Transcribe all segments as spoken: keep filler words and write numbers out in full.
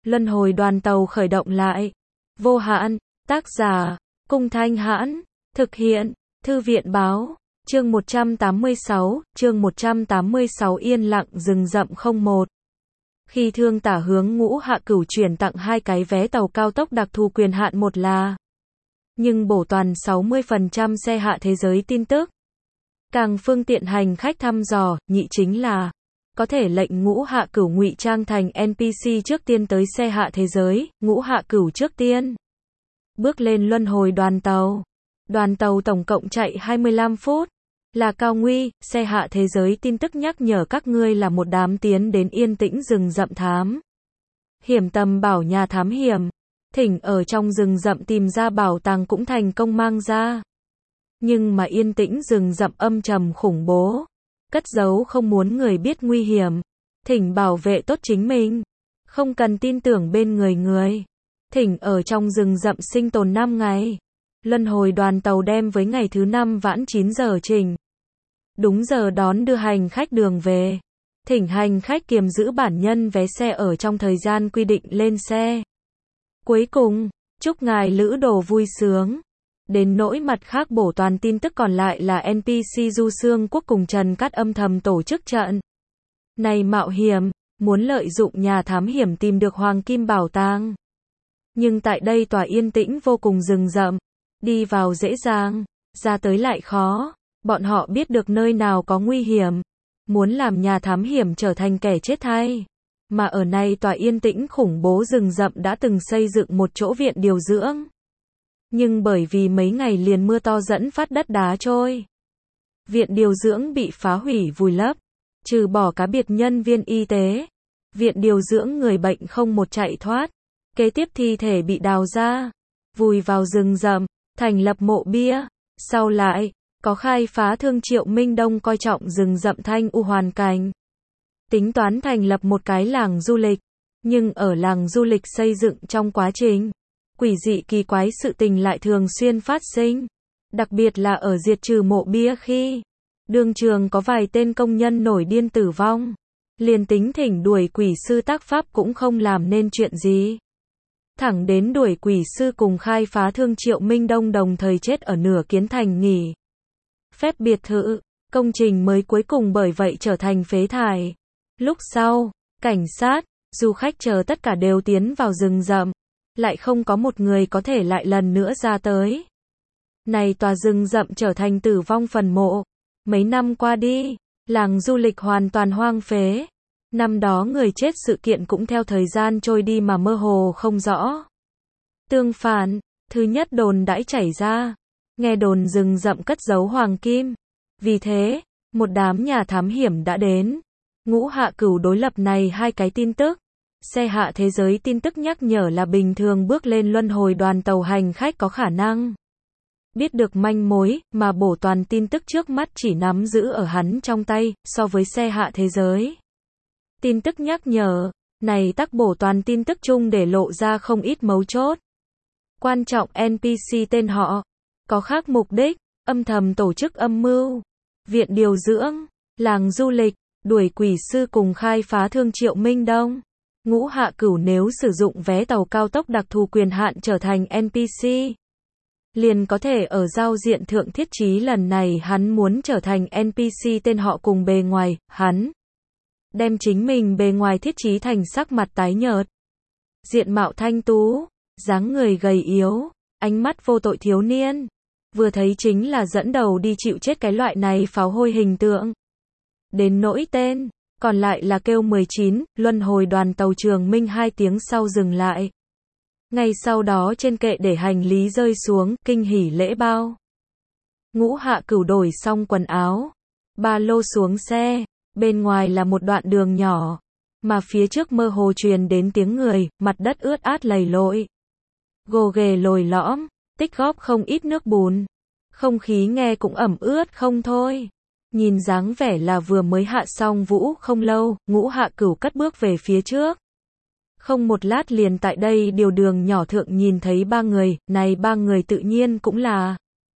Luân hồi đoàn tàu khởi động lại. Vô hạn, tác giả, Cung Thanh Hãn, thực hiện, Thư viện báo, chương một trăm tám mươi sáu, chương một trăm tám mươi sáu yên lặng rừng rậm không một. Khi Thương Tả hướng Ngũ Hạ Cửu chuyển tặng hai cái vé tàu cao tốc đặc thù quyền hạn, một là nhưng bổ toàn sáu mươi phần trăm xe hạ thế giới tin tức, càng phương tiện hành khách thăm dò, nhị chính là có thể lệnh Ngũ Hạ Cửu ngụy trang thành en pê xê trước tiên tới xe hạ thế giới. Ngũ Hạ Cửu trước tiên bước lên luân hồi đoàn tàu. Đoàn tàu tổng cộng chạy hai mươi lăm phút. Là cao nguy, xe hạ thế giới tin tức nhắc nhở các ngươi là một đám tiến đến yên tĩnh rừng rậm thám hiểm tầm bảo nhà thám hiểm. Thỉnh ở trong rừng rậm tìm ra bảo tàng cũng thành công mang ra. Nhưng mà yên tĩnh rừng rậm âm trầm khủng bố, cất giấu không muốn người biết nguy hiểm. Thỉnh bảo vệ tốt chính mình, không cần tin tưởng bên người người. Thỉnh ở trong rừng rậm sinh tồn năm ngày. Luân hồi đoàn tàu đem với ngày thứ năm vãn chín giờ trình. Đúng giờ đón đưa hành khách đường về. Thỉnh hành khách kiềm giữ bản nhân vé xe ở trong thời gian quy định lên xe. Cuối cùng, chúc ngài lữ đồ vui sướng. Đến nỗi mặt khác bổ toàn tin tức còn lại là en pê xê Du Xương Quốc cùng Trần Cát âm thầm tổ chức trận này mạo hiểm, muốn lợi dụng nhà thám hiểm tìm được hoàng kim bảo tàng. Nhưng tại đây tòa yên tĩnh vô cùng rừng rậm, đi vào dễ dàng, ra tới lại khó. Bọn họ biết được nơi nào có nguy hiểm, muốn làm nhà thám hiểm trở thành kẻ chết thay. Mà ở này tòa yên tĩnh khủng bố rừng rậm đã từng xây dựng một chỗ viện điều dưỡng. Nhưng bởi vì mấy ngày liền mưa to dẫn phát đất đá trôi, viện điều dưỡng bị phá hủy vùi lấp, trừ bỏ cá biệt nhân viên y tế. Viện điều dưỡng người bệnh không một chạy thoát. Kế tiếp thi thể bị đào ra, vùi vào rừng rậm, thành lập mộ bia. Sau lại, có khai phá thương Triệu Minh Đông coi trọng rừng rậm thanh u hoàn cảnh, tính toán thành lập một cái làng du lịch. Nhưng ở làng du lịch xây dựng trong quá trình, quỷ dị kỳ quái sự tình lại thường xuyên phát sinh. Đặc biệt là ở diệt trừ mộ bia khi đương trường có vài tên công nhân nổi điên tử vong. Liền tính thỉnh đuổi quỷ sư tác pháp cũng không làm nên chuyện gì. Thẳng đến đuổi quỷ sư cùng khai phá thương Triệu Minh Đông đồng thời chết ở nửa kiến thành nghỉ phép biệt thự, công trình mới cuối cùng bởi vậy trở thành phế thải. Lúc sau, cảnh sát, du khách chờ tất cả đều tiến vào rừng rậm, lại không có một người có thể lại lần nữa ra tới. Này tòa rừng rậm trở thành tử vong phần mộ. Mấy năm qua đi, làng du lịch hoàn toàn hoang phế. Năm đó người chết sự kiện cũng theo thời gian trôi đi mà mơ hồ không rõ. Tương phản, thứ nhất đồn đãi chảy ra, nghe đồn rừng rậm cất giấu hoàng kim. Vì thế, một đám nhà thám hiểm đã đến. Ngũ Hạ Cửu đối lập này hai cái tin tức. Xe hạ thế giới tin tức nhắc nhở là bình thường bước lên luân hồi đoàn tàu hành khách có khả năng biết được manh mối, mà bổ toàn tin tức trước mắt chỉ nắm giữ ở hắn trong tay. So với xe hạ thế giới tin tức nhắc nhở, này tắc bổ toàn tin tức chung để lộ ra không ít mấu chốt. Quan trọng en pê xê tên họ, có khác mục đích, âm thầm tổ chức âm mưu, viện điều dưỡng, làng du lịch, đuổi quỷ sư cùng khai phá thương Triệu Minh Đông. Ngũ Hạ Cửu nếu sử dụng vé tàu cao tốc đặc thù quyền hạn trở thành en pê xê, liền có thể ở giao diện thượng thiết trí lần này hắn muốn trở thành en pê xê tên họ cùng bề ngoài. Hắn đem chính mình bề ngoài thiết trí thành sắc mặt tái nhợt, diện mạo thanh tú, dáng người gầy yếu, ánh mắt vô tội thiếu niên. Vừa thấy chính là dẫn đầu đi chịu chết cái loại này pháo hôi hình tượng. Đến nỗi tên, còn lại là kêu mười chín, luân hồi đoàn tàu Trường Minh hai tiếng sau dừng lại. Ngay sau đó trên kệ để hành lý rơi xuống, kinh hỉ lễ bao. Ngũ Hạ Cửu đổi xong quần áo, ba lô xuống xe, bên ngoài là một đoạn đường nhỏ, mà phía trước mơ hồ truyền đến tiếng người, mặt đất ướt át lầy lội, gồ ghề lồi lõm, tích góp không ít nước bùn. Không khí nghe cũng ẩm ướt không thôi. Nhìn dáng vẻ là vừa mới hạ xong vũ không lâu. Ngũ Hạ Cửu cất bước về phía trước. Không một lát liền tại đây điều đường nhỏ thượng nhìn thấy ba người. Này ba người tự nhiên cũng là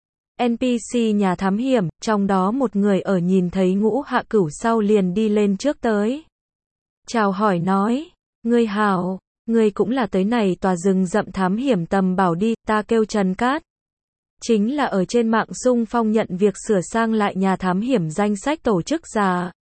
en pê xê nhà thám hiểm. Trong đó một người ở nhìn thấy Ngũ Hạ Cửu sau liền đi lên trước tới, chào hỏi nói, ngươi hảo. ngươi cũng là tới này tòa rừng rậm thám hiểm tầm bảo đi, ta kêu Trần Cát. Chính là ở trên mạng xung phong nhận việc sửa sang lại nhà thám hiểm danh sách tổ chức giả.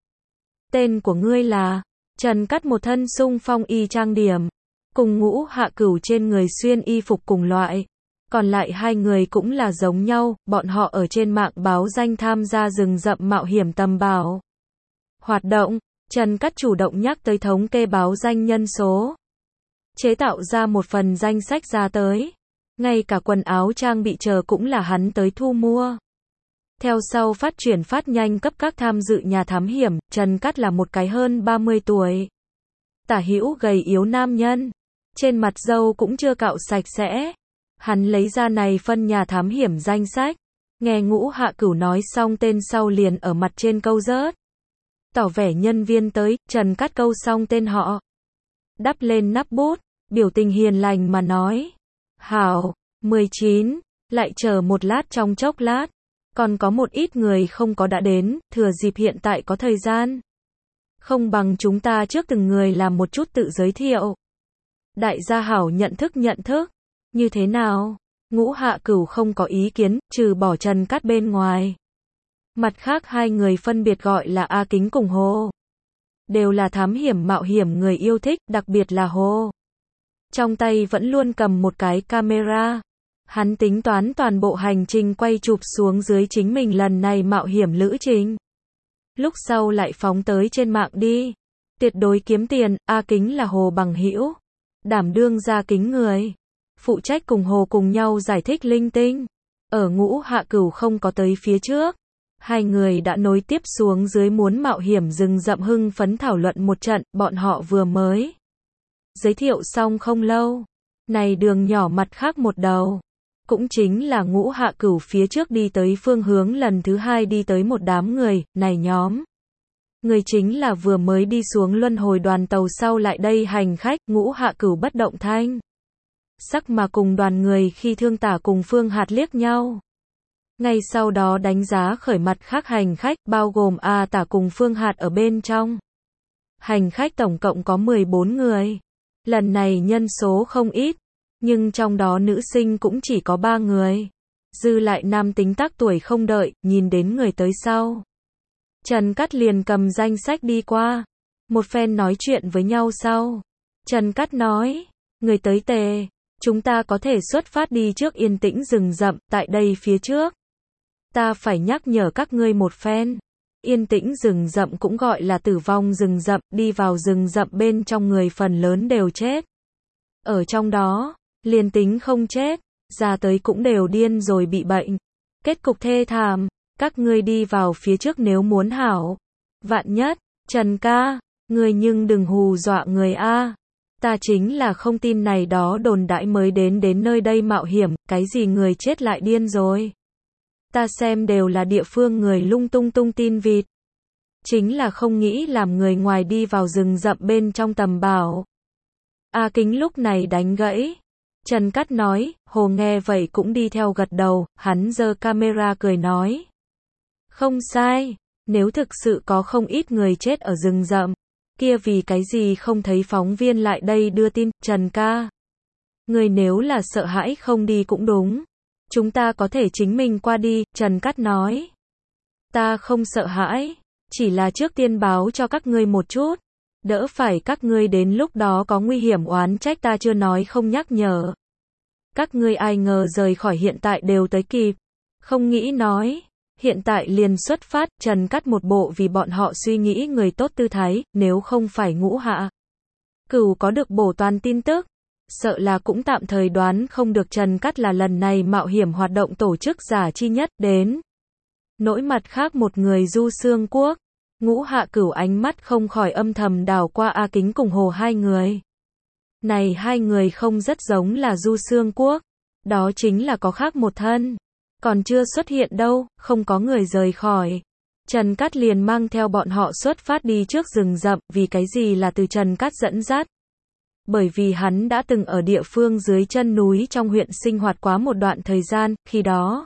Tên của ngươi là? Trần Cát một thân xung phong y trang điểm, cùng Ngũ Hạ Cửu trên người xuyên y phục cùng loại. Còn lại hai người cũng là giống nhau, bọn họ ở trên mạng báo danh tham gia rừng rậm mạo hiểm tầm bảo. Hoạt động, Trần Cát chủ động nhắc tới thống kê báo danh nhân số. Chế tạo ra một phần danh sách ra tới. Ngay cả quần áo trang bị chờ cũng là hắn tới thu mua. Theo sau phát chuyển phát nhanh cấp các tham dự nhà thám hiểm, Trần Cát là một cái hơn ba mươi tuổi. Tả hữu gầy yếu nam nhân. Trên mặt râu cũng chưa cạo sạch sẽ. Hắn lấy ra này phân nhà thám hiểm danh sách. Nghe Ngũ Hạ Cửu nói xong tên sau liền ở mặt trên câu rớt. Tỏ vẻ nhân viên tới, Trần Cát câu xong tên họ. Đắp lên nắp bút, biểu tình hiền lành mà nói. Hảo, mười chín, lại chờ một lát trong chốc lát. Còn có một ít người không có đã đến, thừa dịp hiện tại có thời gian. Không bằng chúng ta trước từng người làm một chút tự giới thiệu. Đại gia hảo nhận thức nhận thức. Như thế nào? Ngũ Hạ Cửu không có ý kiến, trừ bỏ Trần Cát bên ngoài. Mặt khác hai người phân biệt gọi là A Kính cùng Hồ. Đều là thám hiểm mạo hiểm người yêu thích, đặc biệt là Hồ. Trong tay vẫn luôn cầm một cái camera. Hắn tính toán toàn bộ hành trình quay chụp xuống dưới chính mình lần này mạo hiểm lữ trình. Lúc sau lại phóng tới trên mạng đi. Tuyệt đối kiếm tiền, A Kính là Hồ bằng hữu. Đảm đương ra kính người. Phụ trách cùng Hồ cùng nhau giải thích linh tinh. Ở Ngũ Hạ Cửu không có tới phía trước. Hai người đã nối tiếp xuống dưới muốn mạo hiểm rừng rậm hưng phấn thảo luận một trận, bọn họ vừa mới giới thiệu xong không lâu. Này đường nhỏ mặt khác một đầu. Cũng chính là Ngũ Hạ Cửu phía trước đi tới phương hướng lần thứ hai đi tới một đám người, này nhóm. Người chính là vừa mới đi xuống luân hồi đoàn tàu sau lại đây hành khách, Ngũ Hạ Cửu bất động thanh sắc mà cùng đoàn người khi Thương Tả cùng Phương Hạt liếc nhau. Ngay sau đó đánh giá khởi mặt khác hành khách, bao gồm A Tả cùng Phương Hạt ở bên trong. Hành khách tổng cộng có mười bốn người. Lần này nhân số không ít, nhưng trong đó nữ sinh cũng chỉ có ba người. Dư lại nam tính tác tuổi không đợi, nhìn đến người tới sau. Trần Cát liền cầm danh sách đi qua. Một phen nói chuyện với nhau sau. Trần Cát nói, người tới tề, chúng ta có thể xuất phát đi trước yên tĩnh rừng rậm, tại đây phía trước. Ta phải nhắc nhở các ngươi một phen. Yên tĩnh rừng rậm cũng gọi là tử vong rừng rậm, đi vào rừng rậm bên trong người phần lớn đều chết. Ở trong đó, liền tính không chết, ra tới cũng đều điên rồi bị bệnh. Kết cục thê thảm, các ngươi đi vào phía trước nếu muốn hảo. Vạn nhất, Trần ca, ngươi nhưng đừng hù dọa người a. Ta chính là không tin này đó đồn đãi mới đến đến nơi đây mạo hiểm, cái gì người chết lại điên rồi. Ta xem đều là địa phương người lung tung tung tin vịt. Chính là không nghĩ làm người ngoài đi vào rừng rậm bên trong tầm bảo. A Kính lúc này đánh gãy. Trần Cát nói, Hồ nghe vậy cũng đi theo gật đầu, hắn giơ camera cười nói. Không sai, nếu thực sự có không ít người chết ở rừng rậm, kia vì cái gì không thấy phóng viên lại đây đưa tin, Trần ca. Người nếu là sợ hãi không đi cũng đúng. Chúng ta có thể chính mình qua đi, Trần Cát nói. Ta không sợ hãi, chỉ là trước tiên báo cho các ngươi một chút. Đỡ phải các ngươi đến lúc đó có nguy hiểm oán trách ta chưa nói không nhắc nhở. Các ngươi ai ngờ rời khỏi hiện tại đều tới kịp. Không nghĩ nói. Hiện tại liền xuất phát, Trần Cát một bộ vì bọn họ suy nghĩ người tốt tư thái, nếu không phải Ngũ Hạ Cửu có được bổ toàn tin tức. Sợ là cũng tạm thời đoán không được Trần Cát là lần này mạo hiểm hoạt động tổ chức giả chi nhất đến. Nỗi mặt khác một người Du Xương Quốc. Ngũ Hạ Cửu ánh mắt không khỏi âm thầm đảo qua A Kính cùng Hồ hai người. Này hai người không rất giống là Du Xương Quốc. Đó chính là có khác một thân. Còn chưa xuất hiện đâu, không có người rời khỏi. Trần Cát liền mang theo bọn họ xuất phát đi trước rừng rậm, vì cái gì là từ Trần Cát dẫn dắt. Bởi vì hắn đã từng ở địa phương dưới chân núi trong huyện sinh hoạt quá một đoạn thời gian, khi đó.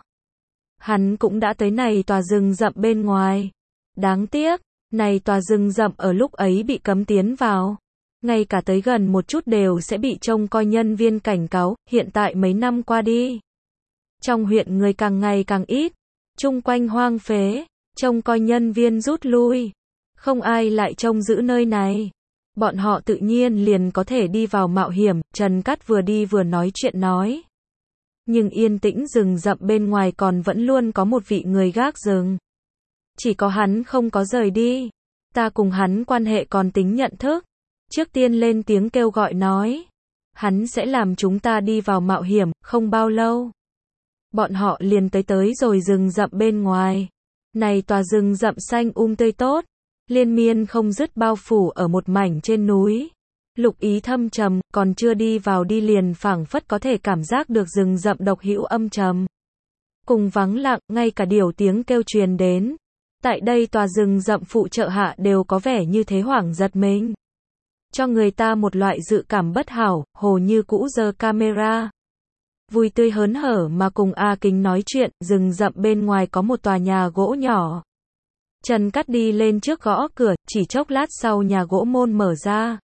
Hắn cũng đã tới này tòa rừng rậm bên ngoài. Đáng tiếc, này tòa rừng rậm ở lúc ấy bị cấm tiến vào. ngay cả tới gần một chút đều sẽ bị trông coi nhân viên cảnh cáo, hiện tại mấy năm qua đi. Trong huyện người càng ngày càng ít, chung quanh hoang phế, trông coi nhân viên rút lui, không ai lại trông giữ nơi này. Bọn họ tự nhiên liền có thể đi vào mạo hiểm, Trần Cát vừa đi vừa nói chuyện nói. Nhưng yên tĩnh rừng rậm bên ngoài còn vẫn luôn có một vị người gác rừng. Chỉ có hắn không có rời đi. Ta cùng hắn quan hệ còn tính nhận thức. Trước tiên lên tiếng kêu gọi nói. Hắn sẽ làm chúng ta đi vào mạo hiểm, không bao lâu. Bọn họ liền tới tới rồi rừng rậm bên ngoài. Này tòa rừng rậm xanh um tươi tốt. Liên miên không dứt bao phủ ở một mảnh trên núi. Lục ý thâm trầm, còn chưa đi vào đi liền phảng phất có thể cảm giác được rừng rậm độc hữu âm trầm. Cùng vắng lặng, ngay cả điều tiếng kêu truyền đến. Tại đây tòa rừng rậm phụ trợ hạ đều có vẻ như thế hoảng giật mình. Cho người ta một loại dự cảm bất hảo, hồ như cũ giơ camera. Vui tươi hớn hở mà cùng A Kính nói chuyện, rừng rậm bên ngoài có một tòa nhà gỗ nhỏ. Trần Cát đi lên trước gõ cửa, chỉ chốc lát sau nhà gỗ môn mở ra.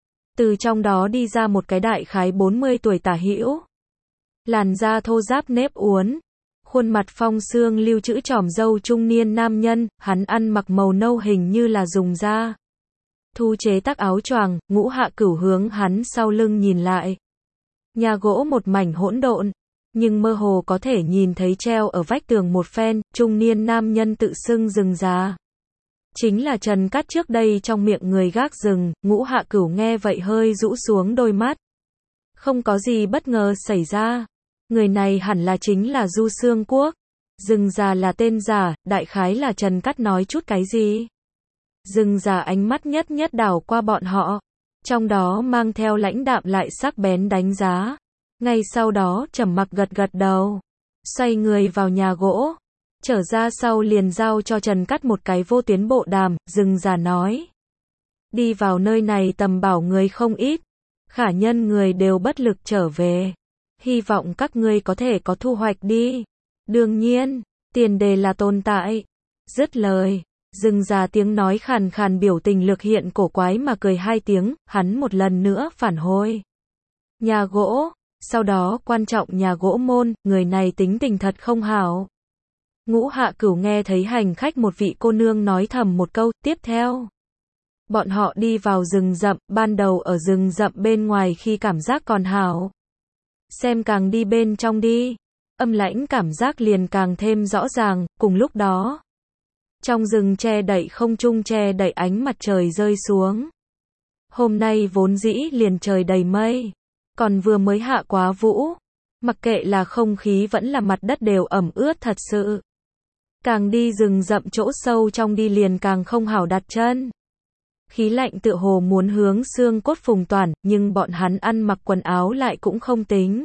Từ trong đó đi ra một cái đại khái bốn mươi tuổi tả hữu. Làn da thô ráp nếp uốn. Khuôn mặt phong xương lưu trữ tròm râu trung niên nam nhân, hắn ăn mặc màu nâu hình như là dùng da thu chế tác áo choàng, Ngũ Hạ Cửu hướng hắn sau lưng nhìn lại. Nhà gỗ một mảnh hỗn độn, nhưng mơ hồ có thể nhìn thấy treo ở vách tường một phen, trung niên nam nhân tự xưng rừng già. Chính là Trần Cát trước đây trong miệng người gác rừng, Ngũ Hạ Cửu nghe vậy hơi rũ xuống đôi mắt. Không có gì bất ngờ xảy ra. Người này hẳn là chính là Du Xương Quốc. Rừng già là tên giả, đại khái là Trần Cát nói chút cái gì. Rừng già ánh mắt nhất nhất đảo qua bọn họ. Trong đó mang theo lãnh đạm lại sắc bén đánh giá. Ngay sau đó trầm mặc gật gật đầu. Xoay người vào nhà gỗ. Trở ra sau liền giao cho Trần Cát một cái vô tuyến bộ đàm, rừng già nói. Đi vào nơi này tầm bảo người không ít. Khả nhân người đều bất lực trở về. Hy vọng các ngươi có thể có thu hoạch đi. Đương nhiên, tiền đề là tồn tại. Dứt lời, rừng già tiếng nói khàn khàn biểu tình lược hiện cổ quái mà cười hai tiếng, hắn một lần nữa phản hồi. Nhà gỗ, sau đó quan trọng nhà gỗ môn, người này tính tình thật không hảo. Ngũ Hạ Cửu nghe thấy hành khách một vị cô nương nói thầm một câu, tiếp theo. Bọn họ đi vào rừng rậm, ban đầu ở rừng rậm bên ngoài khi cảm giác còn hảo. Xem càng đi bên trong đi, âm lãnh cảm giác liền càng thêm rõ ràng, cùng lúc đó. Trong rừng che đậy không trung che đậy ánh mặt trời rơi xuống. Hôm nay vốn dĩ liền trời đầy mây, còn vừa mới hạ quá vũ. Mặc kệ là không khí vẫn là mặt đất đều ẩm ướt thật sự. Càng đi rừng rậm chỗ sâu trong đi liền càng không hảo đặt chân. Khí lạnh tựa hồ muốn hướng xương cốt phùng toàn, nhưng bọn hắn ăn mặc quần áo lại cũng không tính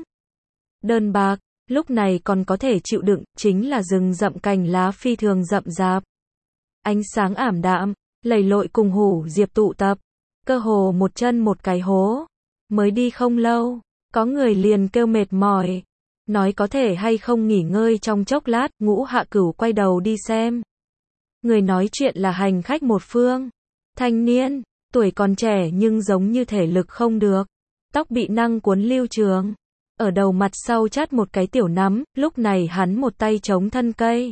đơn bạc, lúc này còn có thể chịu đựng, chính là rừng rậm cành lá phi thường rậm rạp. Ánh sáng ảm đạm, lầy lội cùng hủ diệp tụ tập, cơ hồ một chân một cái hố. Mới đi không lâu, có người liền kêu mệt mỏi, nói có thể hay không nghỉ ngơi trong chốc lát. Ngũ Hạ Cửu quay đầu đi xem. Người nói chuyện là hành khách một phương. Thanh niên, tuổi còn trẻ nhưng giống như thể lực không được. Tóc bị năng cuốn lưu trường. Ở đầu mặt sau chát một cái tiểu nắm, lúc này hắn một tay chống thân cây.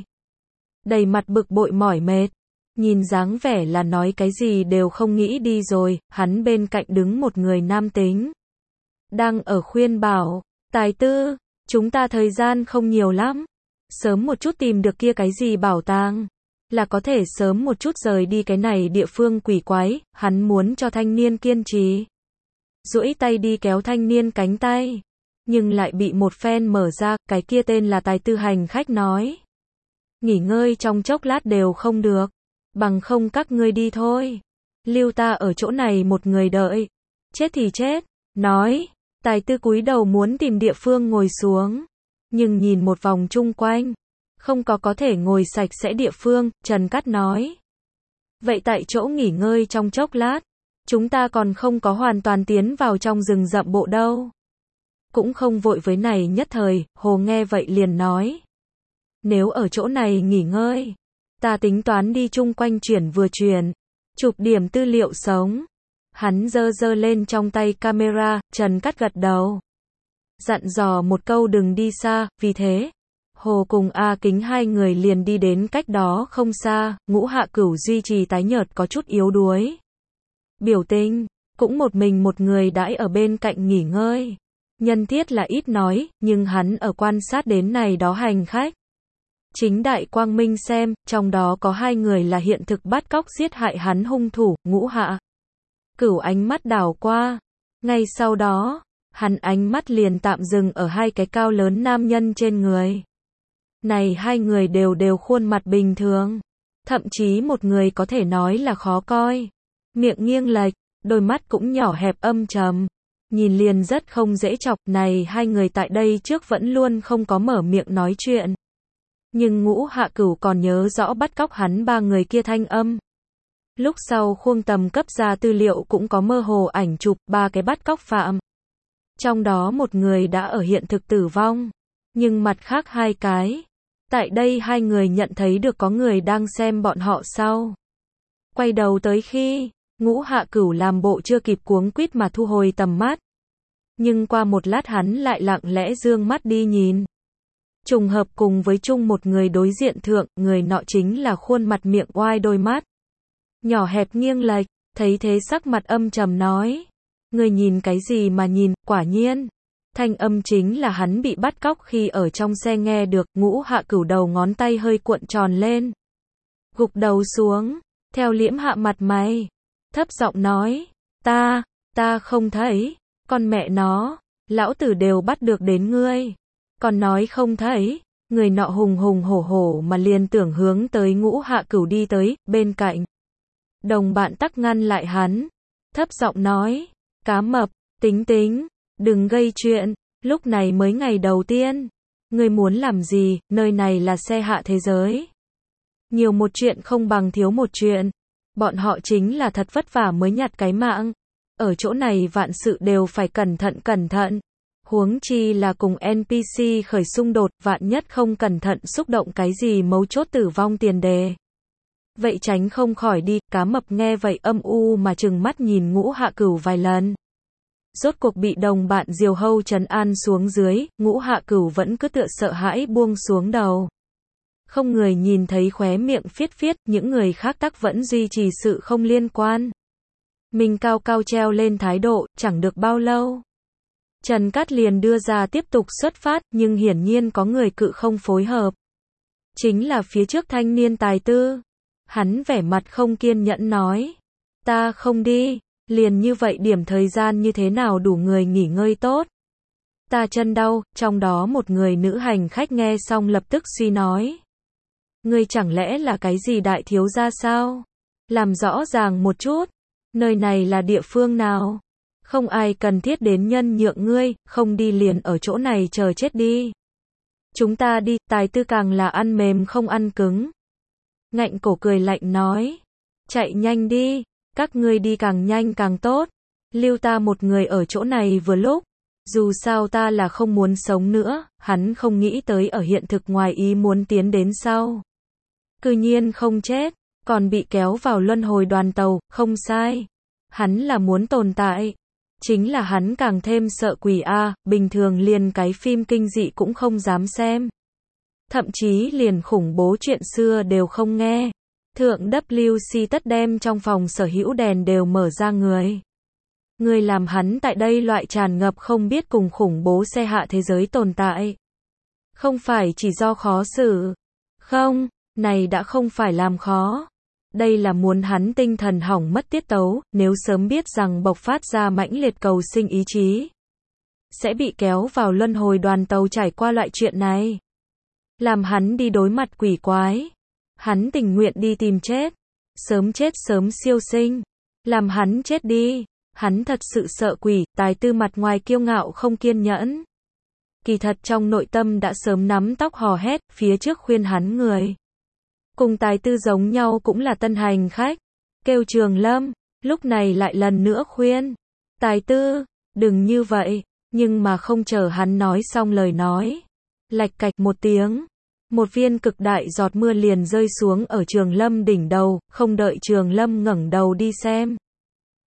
Đầy mặt bực bội mỏi mệt. Nhìn dáng vẻ là nói cái gì đều không nghĩ đi rồi, hắn bên cạnh đứng một người nam tính. Đang ở khuyên bảo, tài tư, chúng ta thời gian không nhiều lắm. Sớm một chút tìm được kia cái gì bảo tàng. Là có thể sớm một chút rời đi cái này địa phương quỷ quái, hắn muốn cho thanh niên kiên trì. Duỗi tay đi kéo thanh niên cánh tay. Nhưng lại bị một phen mở ra, cái kia tên là tài tư hành khách nói. Nghỉ ngơi trong chốc lát đều không được. Bằng không các ngươi đi thôi. Lưu ta ở chỗ này một người đợi. Chết thì chết. Nói. Tài tư cúi đầu muốn tìm địa phương ngồi xuống. Nhưng nhìn một vòng chung quanh. Không có có thể ngồi sạch sẽ địa phương, Trần Cát nói. Vậy tại chỗ nghỉ ngơi trong chốc lát. Chúng ta còn không có hoàn toàn tiến vào trong rừng rậm bộ đâu. Cũng không vội với này nhất thời, Hồ nghe vậy liền nói. Nếu ở chỗ này nghỉ ngơi. Ta tính toán đi chung quanh chuyển vừa chuyển. Chụp điểm tư liệu sống. Hắn giơ giơ lên trong tay camera, Trần Cát gật đầu. Dặn dò một câu đừng đi xa, vì thế, Hồ cùng A Kính hai người liền đi đến cách đó không xa, Ngũ Hạ Cửu duy trì tái nhợt có chút yếu đuối. Biểu tình, cũng một mình một người đãi ở bên cạnh nghỉ ngơi. Nhân thiết là ít nói, nhưng hắn ở quan sát đến này đó hành khách. Chính đại quang minh xem, trong đó có hai người là hiện thực bắt cóc giết hại hắn hung thủ, Ngũ Hạ Cửu ánh mắt đảo qua. Ngay sau đó, hắn ánh mắt liền tạm dừng ở hai cái cao lớn nam nhân trên người. Này hai người đều đều khuôn mặt bình thường. Thậm chí một người có thể nói là khó coi. Miệng nghiêng lệch, đôi mắt cũng nhỏ hẹp âm trầm. Nhìn liền rất không dễ chọc. Này hai người tại đây trước vẫn luôn không có mở miệng nói chuyện. Nhưng Ngũ Hạ Cửu còn nhớ rõ bắt cóc hắn ba người kia thanh âm. Lúc sau Khuông Tầm cấp ra tư liệu cũng có mơ hồ ảnh chụp ba cái bắt cóc phạm. Trong đó một người đã ở hiện thực tử vong. Nhưng mặt khác hai cái. Tại đây hai người nhận thấy được có người đang xem bọn họ sau. Quay đầu tới khi, Ngũ Hạ Cửu làm bộ chưa kịp cuống quýt mà thu hồi tầm mắt. Nhưng qua một lát hắn lại lặng lẽ dương mắt đi nhìn. Trùng hợp cùng với chung một người đối diện thượng, người nọ chính là khuôn mặt miệng oai đôi mắt. Nhỏ hẹp nghiêng lệch, thấy thế sắc mặt âm trầm nói. Người nhìn cái gì mà nhìn, quả nhiên. Thanh âm chính là hắn bị bắt cóc khi ở trong xe nghe được. Ngũ Hạ Cửu đầu ngón tay hơi cuộn tròn lên. Gục đầu xuống, theo liễm hạ mặt mày. Thấp giọng nói, ta, ta không thấy, con mẹ nó, lão tử đều bắt được đến ngươi. Còn nói không thấy, người nọ hùng hùng hổ hổ mà liền tưởng hướng tới Ngũ Hạ Cửu đi tới, bên cạnh. Đồng bạn tắc ngăn lại hắn. Thấp giọng nói, cá mập, tính tính, đừng gây chuyện, lúc này mới ngày đầu tiên. Ngươi muốn làm gì, nơi này là xe hạ thế giới. Nhiều một chuyện không bằng thiếu một chuyện. Bọn họ chính là thật vất vả mới nhặt cái mạng. Ở chỗ này vạn sự đều phải cẩn thận cẩn thận. Huống chi là cùng en pê xê khởi xung đột, vạn nhất không cẩn thận xúc động cái gì mấu chốt tử vong tiền đề. Vậy tránh không khỏi đi. Cá mập nghe vậy âm u mà trừng mắt nhìn Ngũ Hạ Cửu vài lần. Rốt cuộc bị đồng bạn diều hâu trấn an xuống dưới, Ngũ Hạ Cửu vẫn cứ tựa sợ hãi buông xuống đầu. Không người nhìn thấy khóe miệng phiết phiết, những người khác tắc vẫn duy trì sự không liên quan. Mình cao cao treo lên thái độ, chẳng được bao lâu. Trần Cát liền đưa ra tiếp tục xuất phát, nhưng hiển nhiên có người cự không phối hợp. Chính là phía trước thanh niên tài tư. Hắn vẻ mặt không kiên nhẫn nói. Ta không đi, liền như vậy điểm thời gian như thế nào đủ người nghỉ ngơi tốt. Ta chân đau, trong đó một người nữ hành khách nghe xong lập tức suy nói. Ngươi chẳng lẽ là cái gì đại thiếu gia sao? Làm rõ ràng một chút. Nơi này là địa phương nào? Không ai cần thiết đến nhân nhượng ngươi, không đi liền ở chỗ này chờ chết đi. Chúng ta đi, tài tư càng là ăn mềm không ăn cứng. Ngạnh cổ cười lạnh nói. Chạy nhanh đi, các ngươi đi càng nhanh càng tốt. Lưu ta một người ở chỗ này vừa lúc. Dù sao ta là không muốn sống nữa, hắn không nghĩ tới ở hiện thực ngoài ý muốn tiến đến sau. Cư nhiên không chết, còn bị kéo vào luân hồi đoàn tàu, không sai. Hắn là muốn tồn tại. Chính là hắn càng thêm sợ quỷ a, bình thường liền cái phim kinh dị cũng không dám xem. Thậm chí liền khủng bố chuyện xưa đều không nghe. Thượng W C tất đem trong phòng sở hữu đèn đều mở ra người. Người làm hắn tại đây loại tràn ngập không biết cùng khủng bố xe hạ thế giới tồn tại. Không phải chỉ do khó xử. Không, này đã không phải làm khó. Đây là muốn hắn tinh thần hỏng mất tiết tấu, nếu sớm biết rằng bộc phát ra mãnh liệt cầu sinh ý chí. Sẽ bị kéo vào luân hồi đoàn tàu trải qua loại chuyện này. Làm hắn đi đối mặt quỷ quái. Hắn tình nguyện đi tìm chết. Sớm chết sớm siêu sinh. Làm hắn chết đi. Hắn thật sự sợ quỷ, tài tư mặt ngoài kiêu ngạo không kiên nhẫn. Kỳ thật trong nội tâm đã sớm nắm tóc hò hét, phía trước khuyên hắn người. Cùng tài tư giống nhau cũng là tân hành khách. Kêu Trường Lâm, lúc này lại lần nữa khuyên. Tài tư, đừng như vậy, nhưng mà không chờ hắn nói xong lời nói. Lạch cạch một tiếng. Một viên cực đại giọt mưa liền rơi xuống ở Trường Lâm đỉnh đầu, không đợi Trường Lâm ngẩng đầu đi xem.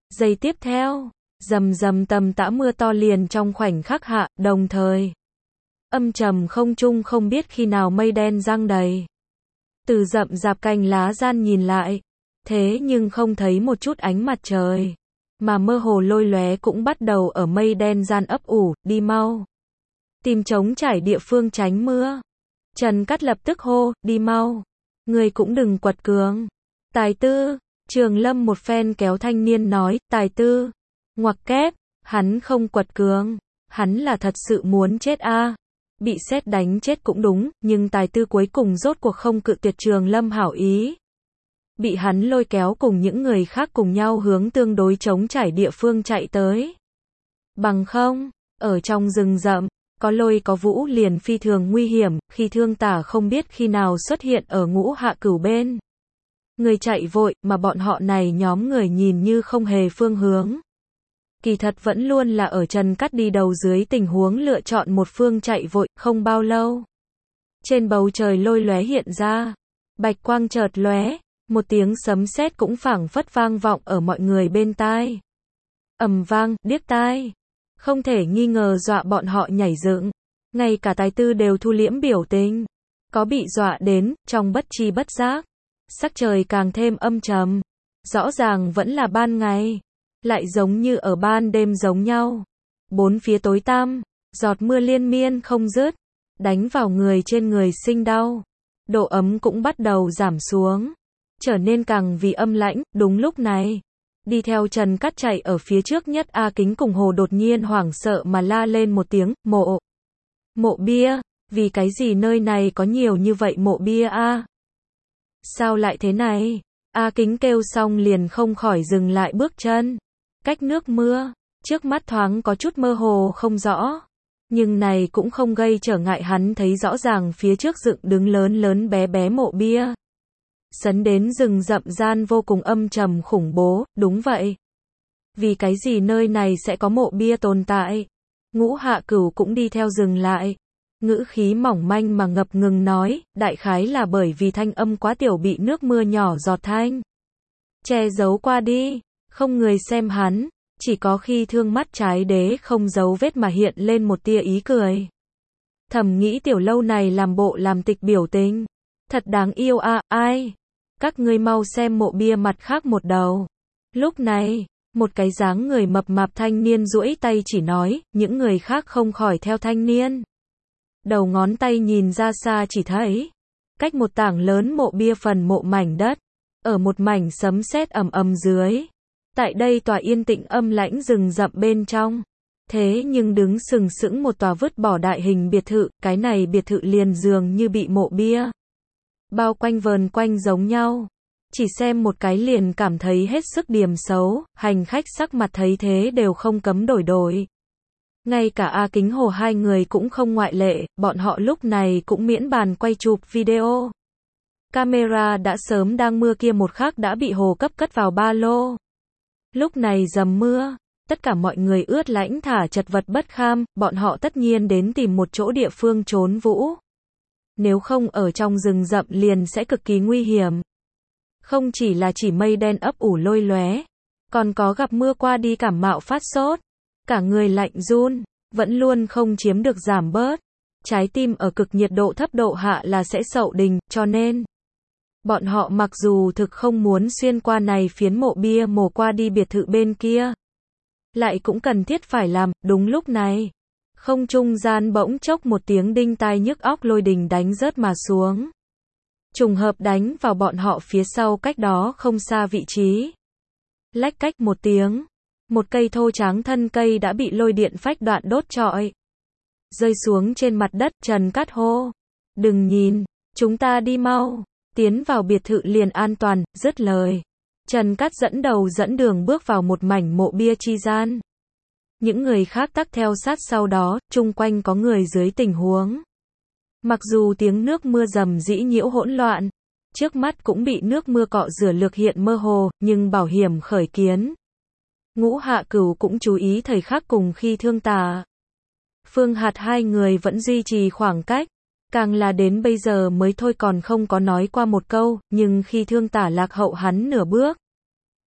Giây tiếp theo, rầm rầm tầm tã mưa to liền trong khoảnh khắc hạ, đồng thời âm trầm không trung không biết khi nào mây đen giăng đầy. Từ rậm rạp cành lá gian nhìn lại, thế nhưng không thấy một chút ánh mặt trời, mà mơ hồ lôi lóe cũng bắt đầu ở mây đen gian ấp ủ, đi mau. Tìm trống trải địa phương tránh mưa. Trần Cát lập tức hô, đi mau. Người cũng đừng quật cường. Tài tư, Trường Lâm một phen kéo thanh niên nói, tài tư, ngoặc kép, hắn không quật cường, hắn là thật sự muốn chết a. Bị sét đánh chết cũng đúng, nhưng tài tư cuối cùng rốt cuộc không cự tuyệt Trường Lâm hảo ý. Bị hắn lôi kéo cùng những người khác cùng nhau hướng tương đối trống trải địa phương chạy tới. Bằng không, ở trong rừng rậm, có lôi có vũ liền phi thường nguy hiểm, khi thương tả không biết khi nào xuất hiện ở Ngũ Hạ Cửu bên. Người chạy vội, mà bọn họ này nhóm người nhìn như không hề phương hướng. Kỳ thật vẫn luôn là ở Trần Cát đi đầu dưới tình huống lựa chọn một phương chạy vội, không bao lâu. Trên bầu trời lôi lóe hiện ra, bạch quang chợt lóe, một tiếng sấm sét cũng phảng phất vang vọng ở mọi người bên tai. Ầm vang, điếc tai. Không thể nghi ngờ dọa bọn họ nhảy dựng. Ngay cả tài tư đều thu liễm biểu tình. Có bị dọa đến, trong bất tri bất giác. Sắc trời càng thêm âm trầm. Rõ ràng vẫn là ban ngày. Lại giống như ở ban đêm giống nhau. Bốn phía tối tăm. Giọt mưa liên miên không dứt. Đánh vào người trên người sinh đau. Độ ấm cũng bắt đầu giảm xuống. Trở nên càng vì âm lãnh, đúng lúc này. Đi theo Trần Cát chạy ở phía trước nhất A Kính cùng Hồ đột nhiên hoảng sợ mà la lên một tiếng, mộ. Mộ bia, vì cái gì nơi này có nhiều như vậy mộ bia a? Sao lại thế này? A Kính kêu xong liền không khỏi dừng lại bước chân. Cách nước mưa, trước mắt thoáng có chút mơ hồ không rõ. Nhưng này cũng không gây trở ngại hắn thấy rõ ràng phía trước dựng đứng lớn lớn bé bé mộ bia. Sấn đến rừng rậm gian vô cùng âm trầm khủng bố, đúng vậy. Vì cái gì nơi này sẽ có mộ bia tồn tại? Ngũ Hạ Cửu cũng đi theo dừng lại. Ngữ khí mỏng manh mà ngập ngừng nói, đại khái là bởi vì thanh âm quá tiểu bị nước mưa nhỏ giọt thanh che giấu qua đi, không người xem hắn, chỉ có khi thương mắt trái đế không giấu vết mà hiện lên một tia ý cười. Thầm nghĩ tiểu lâu này làm bộ làm tịch biểu tình. Thật đáng yêu a, à, ai? Các ngươi mau xem mộ bia mặt khác một đầu. Lúc này, một cái dáng người mập mạp thanh niên duỗi tay chỉ nói, những người khác không khỏi theo thanh niên. Đầu ngón tay nhìn ra xa chỉ thấy, cách một tảng lớn mộ bia phần mộ mảnh đất, ở một mảnh sấm sét ầm ầm dưới. Tại đây tòa yên tĩnh âm lãnh rừng rậm bên trong. Thế nhưng đứng sừng sững một tòa vứt bỏ đại hình biệt thự, cái này biệt thự liền dường như bị mộ bia bao quanh vờn quanh giống nhau. Chỉ xem một cái liền cảm thấy hết sức điềm xấu, hành khách sắc mặt thấy thế đều không cấm đổi đổi. Ngay cả A Kính Hồ hai người cũng không ngoại lệ, bọn họ lúc này cũng miễn bàn quay chụp video. Camera đã sớm đang mưa kia một khắc đã bị Hồ cấp cất vào ba lô. Lúc này dầm mưa, tất cả mọi người ướt lạnh thả chật vật bất kham, bọn họ tất nhiên đến tìm một chỗ địa phương trốn vũ. Nếu không ở trong rừng rậm liền sẽ cực kỳ nguy hiểm. Không chỉ là chỉ mây đen ấp ủ lôi lóe, còn có gặp mưa qua đi cảm mạo phát sốt, cả người lạnh run, vẫn luôn không chiếm được giảm bớt. Trái tim ở cực nhiệt độ thấp độ hạ là sẽ sậu đình, cho nên bọn họ mặc dù thực không muốn xuyên qua này phiến mộ bia mồ qua đi biệt thự bên kia, lại cũng cần thiết phải làm. Đúng lúc này, không trung gian bỗng chốc một tiếng đinh tai nhức óc lôi đình đánh rớt mà xuống. Trùng hợp đánh vào bọn họ phía sau cách đó không xa vị trí. Lách cách một tiếng, một cây thô tráng thân cây đã bị lôi điện phách đoạn đốt trọi. Rơi xuống trên mặt đất. Trần Cát hô, đừng nhìn, chúng ta đi mau, tiến vào biệt thự liền an toàn. Dứt lời, Trần Cát dẫn đầu dẫn đường bước vào một mảnh mộ bia chi gian. Những người khác tắc theo sát sau đó, chung quanh có người dưới tình huống. Mặc dù tiếng nước mưa rầm rĩ nhiễu hỗn loạn, trước mắt cũng bị nước mưa cọ rửa lược hiện mơ hồ, nhưng bảo hiểm khởi kiến. Ngũ Hạ Cửu cũng chú ý thời khắc cùng khi thương tà. Phương Hạt hai người vẫn duy trì khoảng cách, càng là đến bây giờ mới thôi còn không có nói qua một câu, nhưng khi thương tả lạc hậu hắn nửa bước.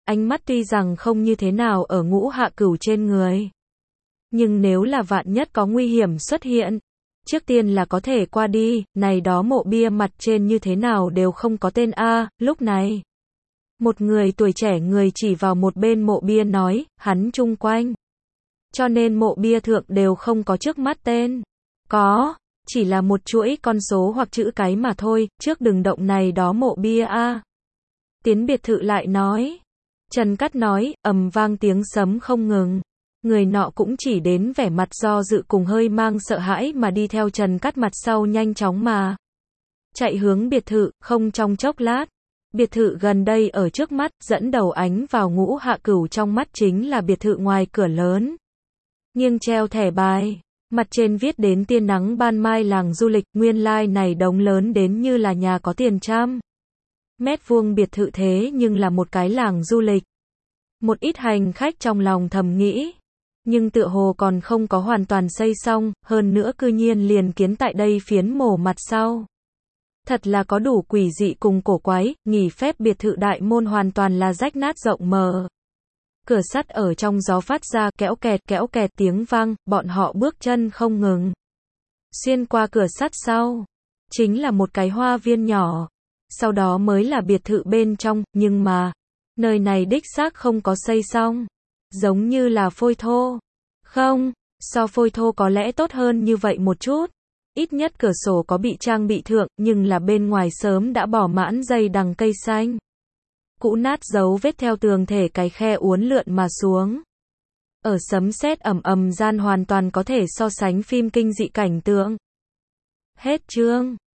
ánh mắt tuy rằng không như thế nào ở Ngũ Hạ Cửu trên người. Nhưng nếu là vạn nhất có nguy hiểm xuất hiện, trước tiên là có thể qua đi, này đó mộ bia mặt trên như thế nào đều không có tên a. Lúc này, một người tuổi trẻ người chỉ vào một bên mộ bia nói, hắn chung quanh. Cho nên mộ bia thượng đều không có trước mắt tên. Có, chỉ là một chuỗi con số hoặc chữ cái mà thôi, trước đừng động này đó mộ bia a. Tiến biệt thự lại nói. Trần Cát nói, ầm vang tiếng sấm không ngừng. Người nọ cũng chỉ đến vẻ mặt do dự cùng hơi mang sợ hãi mà đi theo Trần Cát mặt sau nhanh chóng mà chạy hướng biệt thự, không trong chốc lát. Biệt thự gần đây ở trước mắt, dẫn đầu ánh vào Ngũ Hạ Cửu trong mắt chính là biệt thự ngoài cửa lớn. Nghiêng treo thẻ bài, mặt trên viết đến tiên nắng ban mai làng du lịch, nguyên lai like này đống lớn đến như là nhà có tiền trăm mét vuông biệt thự thế nhưng là một cái làng du lịch. Một ít hành khách trong lòng thầm nghĩ, nhưng tựa hồ còn không có hoàn toàn xây xong, hơn nữa cư nhiên liền kiến tại đây phiến mồ mặt sau. Thật là có đủ quỷ dị cùng cổ quái, nghỉ phép biệt thự đại môn hoàn toàn là rách nát rộng mở. Cửa sắt ở trong gió phát ra kéo kẹt kéo kẹt tiếng vang, bọn họ bước chân không ngừng. Xuyên qua cửa sắt sau, chính là một cái hoa viên nhỏ. Sau đó mới là biệt thự bên trong, nhưng mà, nơi này đích xác không có xây xong. Giống như là phôi thô. Không, so phôi thô có lẽ tốt hơn như vậy một chút. Ít nhất cửa sổ có bị trang bị thượng, nhưng là bên ngoài sớm đã bỏ mãn dây đằng cây xanh. Cũ nát dấu vết theo tường thể cái khe uốn lượn mà xuống. Ở sấm sét ầm ầm gian hoàn toàn có thể so sánh phim kinh dị cảnh tượng. Hết chương.